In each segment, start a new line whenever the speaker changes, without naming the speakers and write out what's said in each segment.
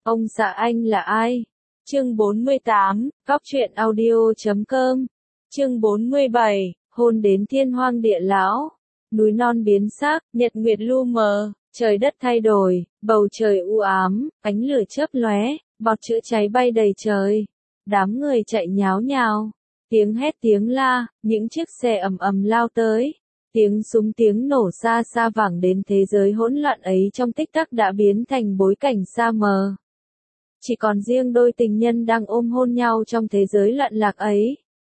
Ông xã anh là ai? Chương 48, Góc truyện audio.com. Chương 47, hôn đến thiên hoang địa lão. Núi non biến sắc, nhật nguyệt lu mờ, trời đất thay đổi, bầu trời u ám, ánh lửa chớp lóe, bọt chữa cháy bay đầy trời. Đám người chạy nháo nhào, tiếng hét tiếng la, những chiếc xe ầm ầm lao tới. Tiếng súng tiếng nổ xa xa vẳng đến thế giới hỗn loạn ấy trong tích tắc đã biến thành bối cảnh xa mờ. Chỉ còn riêng đôi tình nhân đang ôm hôn nhau trong thế giới loạn lạc ấy.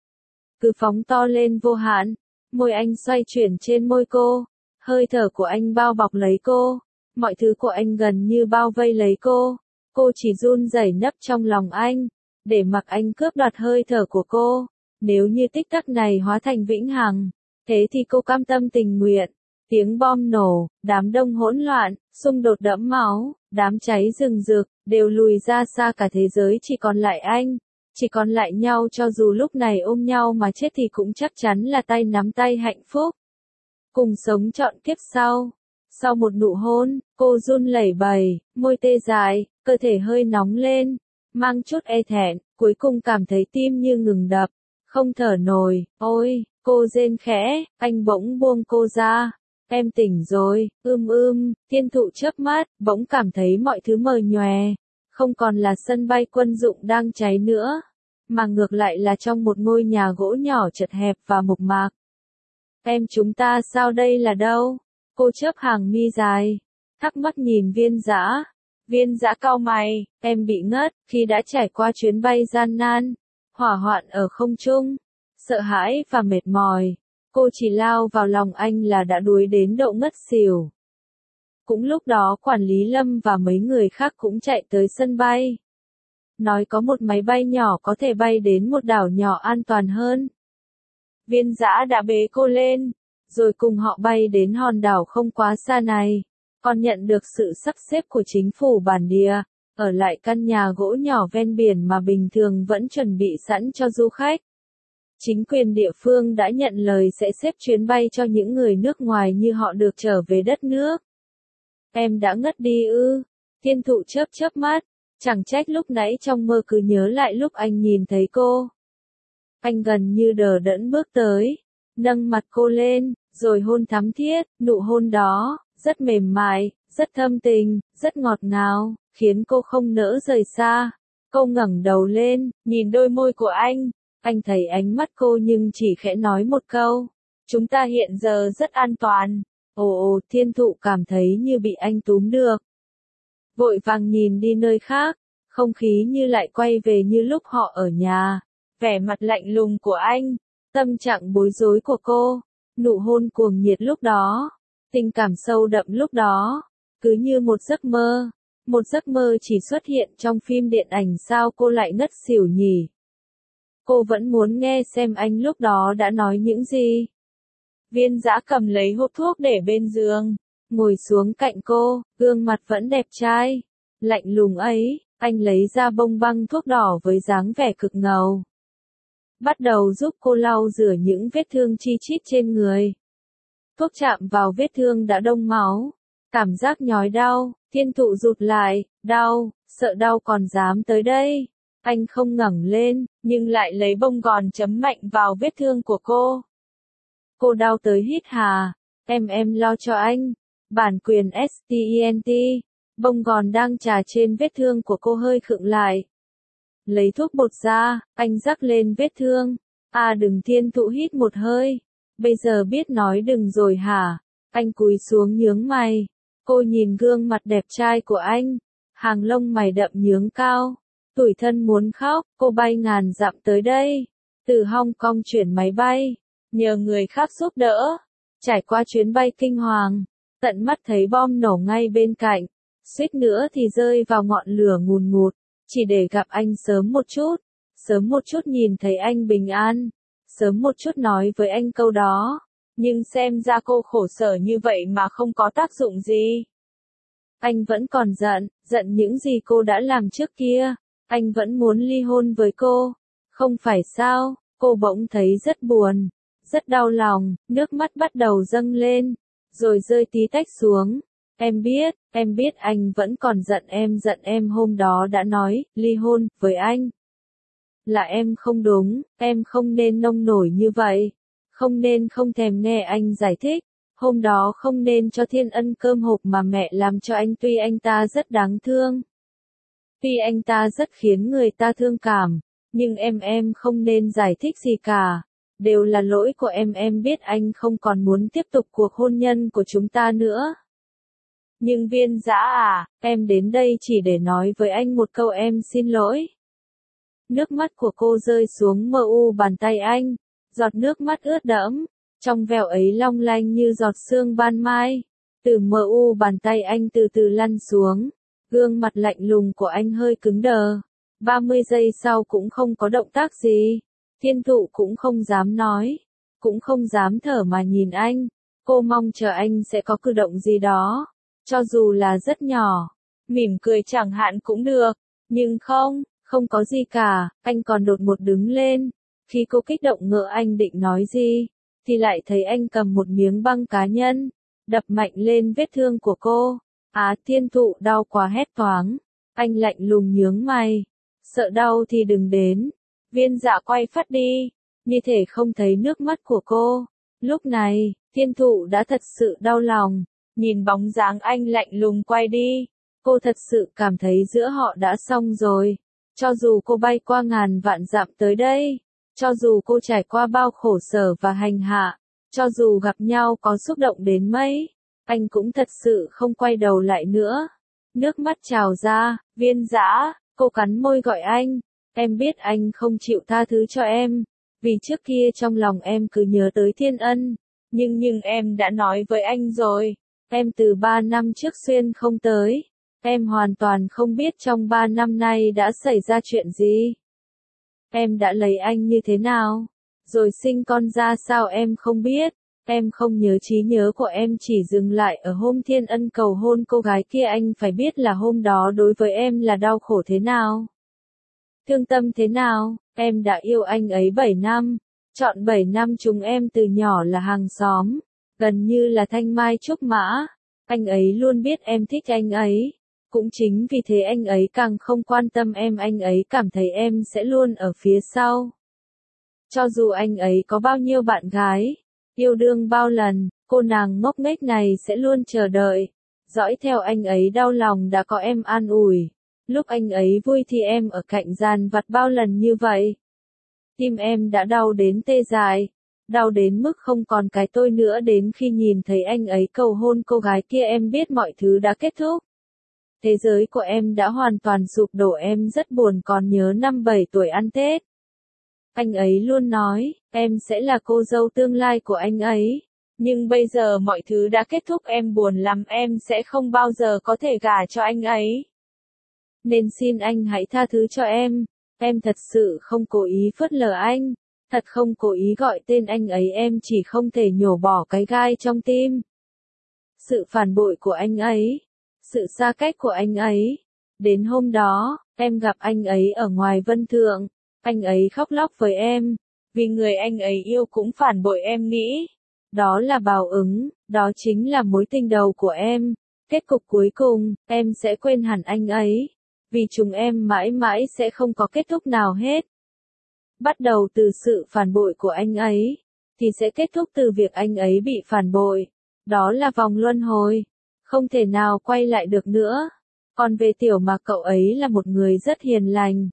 Cứ phóng to lên vô hạn, môi anh xoay chuyển trên môi cô, hơi thở của anh bao bọc lấy cô, mọi thứ của anh gần như bao vây lấy cô chỉ run rẩy nấp trong lòng anh, để mặc anh cướp đoạt hơi thở của cô. Nếu như tích tắc này hóa thành vĩnh hằng, thế thì cô cam tâm tình nguyện. Tiếng bom nổ, đám đông hỗn loạn, xung đột đẫm máu, đám cháy rừng rực, đều lùi ra xa cả thế giới, chỉ còn lại anh, chỉ còn lại nhau, cho dù lúc này ôm nhau mà chết thì cũng chắc chắn là tay nắm tay hạnh phúc. Cùng sống trọn kiếp sau. Sau một nụ hôn, cô run lẩy bẩy, môi tê dại, cơ thể hơi nóng lên, mang chút e thẹn, cuối cùng cảm thấy tim như ngừng đập, không thở nổi. Ôi, cô rên khẽ, anh bỗng buông cô ra. Em tỉnh rồi, Thiên Thụ chớp mắt, bỗng cảm thấy mọi thứ mờ nhòe, không còn là sân bay quân dụng đang cháy nữa, mà ngược lại là trong một ngôi nhà gỗ nhỏ chật hẹp và mộc mạc. Em, chúng ta sao đây là đâu? Cô chớp hàng mi dài, thắc mắc nhìn Viên Dã. Viên Dã cau mày, em bị ngất, khi đã trải qua chuyến bay gian nan, hỏa hoạn ở không trung, sợ hãi và mệt mỏi. Cô chỉ lao vào lòng anh là đã đuối đến độ ngất xỉu. Cũng lúc đó quản lý Lâm và mấy người khác cũng chạy tới sân bay. Nói có một máy bay nhỏ có thể bay đến một đảo nhỏ an toàn hơn. Viên Dã đã bế cô lên, rồi cùng họ bay đến hòn đảo không quá xa này. Còn nhận được sự sắp xếp của chính phủ bản địa, ở lại căn nhà gỗ nhỏ ven biển mà bình thường vẫn chuẩn bị sẵn cho du khách. Chính quyền địa phương đã nhận lời sẽ xếp chuyến bay cho những người nước ngoài như họ được trở về đất nước. Em đã ngất đi ư? Thiên Thụ chớp chớp mắt, chẳng trách lúc nãy trong mơ cứ nhớ lại lúc anh nhìn thấy cô. Anh gần như đờ đẫn bước tới, nâng mặt cô lên, rồi hôn thắm thiết. Nụ hôn đó, rất mềm mại, rất thâm tình, rất ngọt ngào, khiến cô không nỡ rời xa. Cô ngẩng đầu lên, nhìn đôi môi của anh. Anh thấy ánh mắt cô nhưng chỉ khẽ nói một câu. Chúng ta hiện giờ rất an toàn. Ồ, Thiên Thụ cảm thấy như bị anh túm được. Vội vàng nhìn đi nơi khác, không khí như lại quay về như lúc họ ở nhà. Vẻ mặt lạnh lùng của anh, tâm trạng bối rối của cô, nụ hôn cuồng nhiệt lúc đó, tình cảm sâu đậm lúc đó, cứ như một giấc mơ. Một giấc mơ chỉ xuất hiện trong phim điện ảnh, sao cô lại ngất xỉu nhỉ? Cô vẫn muốn nghe xem anh lúc đó đã nói những gì. Viên Dã cầm lấy hộp thuốc để bên giường, ngồi xuống cạnh cô, gương mặt vẫn đẹp trai, lạnh lùng ấy. Anh lấy ra bông băng thuốc đỏ với dáng vẻ cực ngầu, bắt đầu giúp cô lau rửa những vết thương chi chít trên người. Thuốc chạm vào vết thương đã đông máu, cảm giác nhói đau. Thiên Thụ rụt lại, đau, sợ đau còn dám tới đây. Anh không ngẩng lên, nhưng lại lấy bông gòn chấm mạnh vào vết thương của cô. Cô đau tới hít hà. Em lo cho anh. Bản quyền STENT. Bông gòn đang chà trên vết thương của cô hơi khựng lại. Lấy thuốc bột ra, anh rắc lên vết thương. À đừng. Thiên Thụ hít một hơi. Bây giờ biết nói đừng rồi hả? Anh cúi xuống nhướng mày. Cô nhìn gương mặt đẹp trai của anh. Hàng lông mày đậm nhướng cao. Tủi thân muốn khóc. Cô bay ngàn dặm tới đây. Từ Hong Kong chuyển máy bay. Nhờ người khác giúp đỡ. Trải qua chuyến bay kinh hoàng. Tận mắt thấy bom nổ ngay bên cạnh. Suýt nữa thì rơi vào ngọn lửa ngùn ngụt. Chỉ để gặp anh sớm một chút. Sớm một chút nhìn thấy anh bình an. Sớm một chút nói với anh câu đó. Nhưng xem ra cô khổ sở như vậy mà không có tác dụng gì. Anh vẫn còn giận những gì cô đã làm trước kia. Anh vẫn muốn ly hôn với cô. Không phải sao? Cô bỗng thấy rất buồn, rất đau lòng, nước mắt bắt đầu dâng lên, rồi rơi tí tách xuống. Em biết anh vẫn còn giận em hôm đó đã nói, ly hôn, với anh. Là em không đúng, em không nên nông nổi như vậy. Không nên không thèm nghe anh giải thích. Hôm đó không nên cho Thiên Ân cơm hộp mà mẹ làm cho anh, tuy anh ta rất đáng thương. Tuy anh ta rất khiến người ta thương cảm, nhưng em không nên giải thích gì cả. Đều là lỗi của em biết anh không còn muốn tiếp tục cuộc hôn nhân của chúng ta nữa. Nhưng Viên Dã à, em đến đây chỉ để nói với anh một câu, em xin lỗi. Nước mắt của cô rơi xuống bàn tay anh, giọt nước mắt ướt đẫm, trong veo ấy long lanh như giọt sương ban mai. Từ bàn tay anh từ từ lăn xuống, gương mặt lạnh lùng của anh hơi cứng đờ. 30 giây sau cũng không có động tác gì. Thiên Thụ cũng không dám nói, cũng không dám thở mà nhìn anh. Cô mong chờ anh sẽ có cử động gì đó, cho dù là rất nhỏ, mỉm cười chẳng hạn cũng được, nhưng không có gì cả. Anh còn đột ngột đứng lên. Khi cô kích động ngỡ anh định nói gì, thì lại thấy anh cầm một miếng băng cá nhân, đập mạnh lên vết thương của cô. Thiên Thụ đau quá hét toáng. Anh lạnh lùng nhướng mày. Sợ đau thì đừng đến. Viên Dạ quay phát đi, như thể không thấy nước mắt của cô. Lúc này, Thiên Thụ đã thật sự đau lòng. Nhìn bóng dáng anh lạnh lùng quay đi, cô thật sự cảm thấy giữa họ đã xong rồi. Cho dù cô bay qua ngàn vạn dặm tới đây, cho dù cô trải qua bao khổ sở và hành hạ, cho dù gặp nhau có xúc động đến mấy, anh cũng thật sự không quay đầu lại nữa. Nước mắt trào ra, Viên Dã, cô cắn môi gọi anh. Em biết anh không chịu tha thứ cho em, vì trước kia trong lòng em cứ nhớ tới Thiên Ân. Nhưng em đã nói với anh rồi, em từ 3 năm trước xuyên không tới. Em hoàn toàn không biết trong 3 năm nay đã xảy ra chuyện gì. Em đã lấy anh như thế nào, rồi sinh con ra sao em không biết. Em không nhớ, trí nhớ của em chỉ dừng lại ở hôm Thiên Ân cầu hôn cô gái kia. Anh phải biết là hôm đó đối với em là đau khổ thế nào, thương tâm thế nào. Em đã yêu anh ấy 7 năm, trọn 7 năm chúng em từ nhỏ là hàng xóm, gần như là thanh mai trúc mã. Anh ấy luôn biết em thích anh ấy. Cũng chính vì thế anh ấy càng không quan tâm em, anh ấy cảm thấy em sẽ luôn ở phía sau. Cho dù anh ấy có bao nhiêu bạn gái, yêu đương bao lần, cô nàng ngốc nghếch này sẽ luôn chờ đợi, dõi theo anh ấy. Đau lòng đã có em an ủi. Lúc anh ấy vui thì em ở cạnh dàn vặt bao lần như vậy. Tim em đã đau đến tê dại, đau đến mức không còn cái tôi nữa. Đến khi nhìn thấy anh ấy cầu hôn cô gái kia, em biết mọi thứ đã kết thúc. Thế giới của em đã hoàn toàn sụp đổ. Em rất buồn. Còn nhớ năm 7 tuổi ăn Tết, anh ấy luôn nói, em sẽ là cô dâu tương lai của anh ấy. Nhưng bây giờ mọi thứ đã kết thúc, em buồn lắm, em sẽ không bao giờ có thể gả cho anh ấy. Nên xin anh hãy tha thứ cho em. Em thật sự không cố ý phớt lờ anh, thật không cố ý gọi tên anh ấy. Em chỉ không thể nhổ bỏ cái gai trong tim. Sự phản bội của anh ấy, sự xa cách của anh ấy. Đến hôm đó, em gặp anh ấy ở ngoài Vân Thượng. Anh ấy khóc lóc với em, vì người anh ấy yêu cũng phản bội em. Nghĩ đó là báo ứng, đó chính là mối tình đầu của em. Kết cục cuối cùng, em sẽ quên hẳn anh ấy, vì chúng em mãi mãi sẽ không có kết thúc nào hết. Bắt đầu từ sự phản bội của anh ấy, thì sẽ kết thúc từ việc anh ấy bị phản bội. Đó là vòng luân hồi, không thể nào quay lại được nữa. Còn về Tiểu Mạc, cậu ấy là một người rất hiền lành.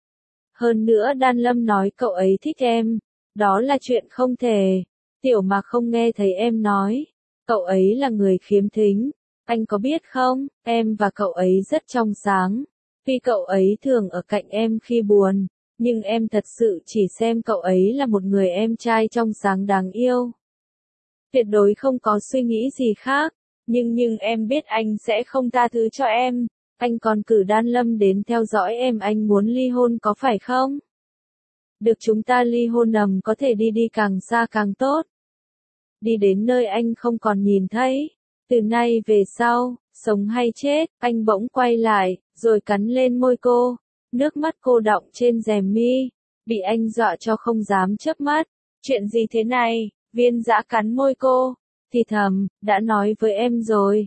Hơn nữa Đan Lâm nói cậu ấy thích em, đó là chuyện không thể. Tiểu Mạc không nghe thấy em nói, cậu ấy là người khiếm thính. Anh có biết không, em và cậu ấy rất trong sáng. Tuy cậu ấy thường ở cạnh em khi buồn, nhưng em thật sự chỉ xem cậu ấy là một người em trai trong sáng đáng yêu. Tuyệt đối không có suy nghĩ gì khác. Nhưng em biết anh sẽ không tha thứ cho em. Anh còn cử Đan Lâm đến theo dõi em. Anh muốn ly hôn có phải không? Được, chúng ta ly hôn, có thể đi càng xa càng tốt. Đi đến nơi anh không còn nhìn thấy. Từ nay về sau, sống hay chết. Anh bỗng quay lại, rồi cắn lên môi cô. Nước mắt cô đọng trên rèm mi. Bị anh dọa cho không dám chớp mắt. Chuyện gì thế này? Viên Dã cắn môi cô, thì thầm, đã nói với em rồi.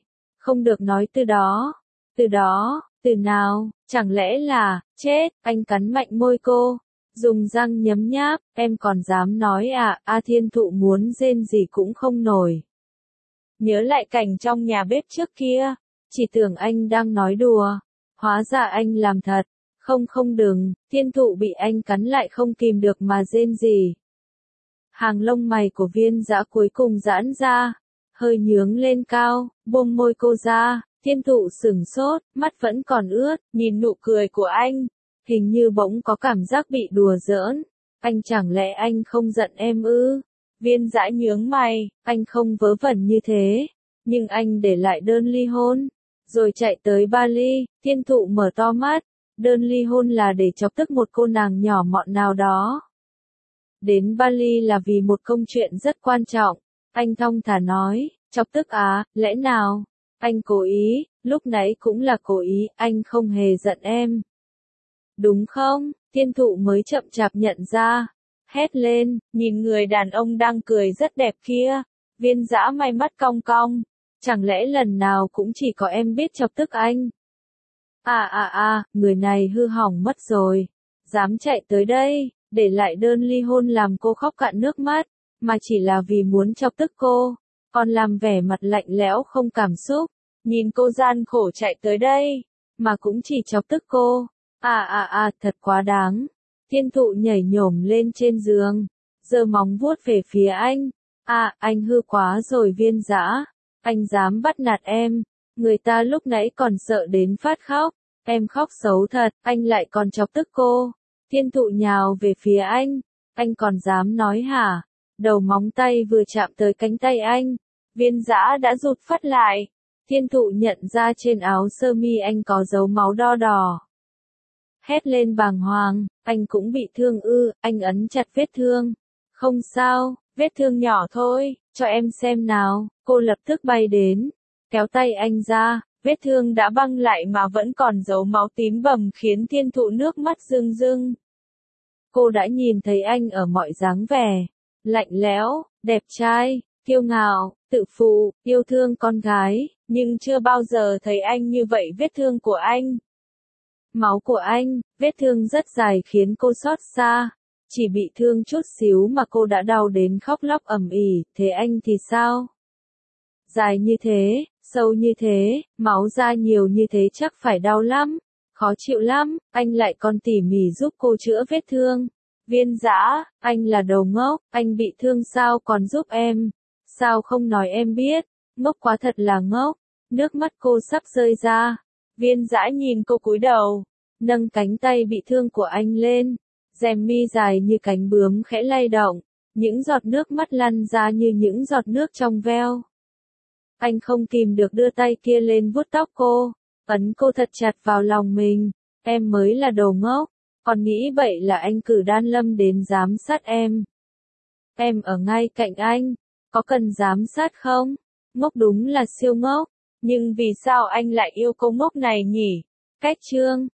Không được nói từ đó. Từ đó, từ nào, chẳng lẽ là, chết, anh cắn mạnh môi cô. Dùng răng nhấm nháp, em còn dám nói à, A Thiên Thụ muốn rên gì cũng không nổi. Nhớ lại cảnh trong nhà bếp trước kia, chỉ tưởng anh đang nói đùa, hóa ra anh làm thật. Không không đừng, Thiên Thụ bị anh cắn lại không kìm được mà rên gì. Hàng lông mày của Viên Dã cuối cùng giãn ra, hơi nhướng lên cao, buông môi cô ra. Thiên Thụ sửng sốt, mắt vẫn còn ướt, nhìn nụ cười của anh, hình như bỗng có cảm giác bị đùa giỡn. Anh chẳng lẽ anh không giận em ư? Viên Dã nhướng mày, anh không vớ vẩn như thế, nhưng anh để lại đơn ly hôn, rồi chạy tới Bali. Thiên Thụ mở to mắt, đơn ly hôn là để chọc tức một cô nàng nhỏ mọn nào đó. Đến Bali là vì một công chuyện rất quan trọng, anh thong thả nói, chọc tức à, lẽ nào? Anh cố ý, lúc nãy cũng là cố ý, anh không hề giận em. Đúng không? Thiên Thụ mới chậm chạp nhận ra. Hét lên, nhìn người đàn ông đang cười rất đẹp kia. Viên Dã may mắt cong cong. Chẳng lẽ lần nào cũng chỉ có em biết chọc tức anh? Người này hư hỏng mất rồi. Dám chạy tới đây, để lại đơn ly hôn làm cô khóc cạn nước mắt, mà chỉ là vì muốn chọc tức cô. Còn làm vẻ mặt lạnh lẽo không cảm xúc, nhìn cô gian khổ chạy tới đây, mà cũng chỉ chọc tức cô. Thật quá đáng. Thiên Thụ nhảy nhổm lên trên giường, giơ móng vuốt về phía anh. Anh hư quá rồi Viên Dã, anh dám bắt nạt em, người ta lúc nãy còn sợ đến phát khóc, em khóc xấu thật, anh lại còn chọc tức cô. Thiên Thụ nhào về phía anh còn dám nói hả? Đầu móng tay vừa chạm tới cánh tay anh, Viên Dã đã rụt phắt lại. Thiên Thụ nhận ra trên áo sơ mi anh có dấu máu đo đỏ. Hét lên bàng hoàng, anh cũng bị thương ư? Anh ấn chặt vết thương. Không sao, vết thương nhỏ thôi, cho em xem nào. Cô lập tức bay đến, kéo tay anh ra, vết thương đã băng lại mà vẫn còn dấu máu tím bầm khiến Thiên Thụ nước mắt rưng rưng. Cô đã nhìn thấy anh ở mọi dáng vẻ, lạnh lẽo, đẹp trai, kiêu ngạo, tự phụ, yêu thương con gái, nhưng chưa bao giờ thấy anh như vậy. Vết thương của anh, máu của anh, vết thương rất dài khiến cô xót xa. Chỉ bị thương chút xíu mà cô đã đau đến khóc lóc ầm ĩ, thế anh thì sao? Dài như thế, sâu như thế, máu ra nhiều như thế chắc phải đau lắm, khó chịu lắm, anh lại còn tỉ mỉ giúp cô chữa vết thương. Viên Dã, anh là đồ ngốc, anh bị thương sao còn giúp em? Sao không nói em biết? Ngốc quá thật là ngốc. Nước mắt cô sắp rơi ra. Viên Dã nhìn cô cúi đầu, nâng cánh tay bị thương của anh lên, rèm mi dài như cánh bướm khẽ lay động, những giọt nước mắt lăn ra như những giọt nước trong veo. Anh không kìm được đưa tay kia lên vuốt tóc cô, ấn cô thật chặt vào lòng mình. Em mới là đồ ngốc, còn nghĩ vậy là anh cử Đan Lâm đến giám sát em. Em ở ngay cạnh anh, có cần giám sát không? Ngốc đúng là siêu ngốc, nhưng vì sao anh lại yêu cô ngốc này nhỉ? Cách chương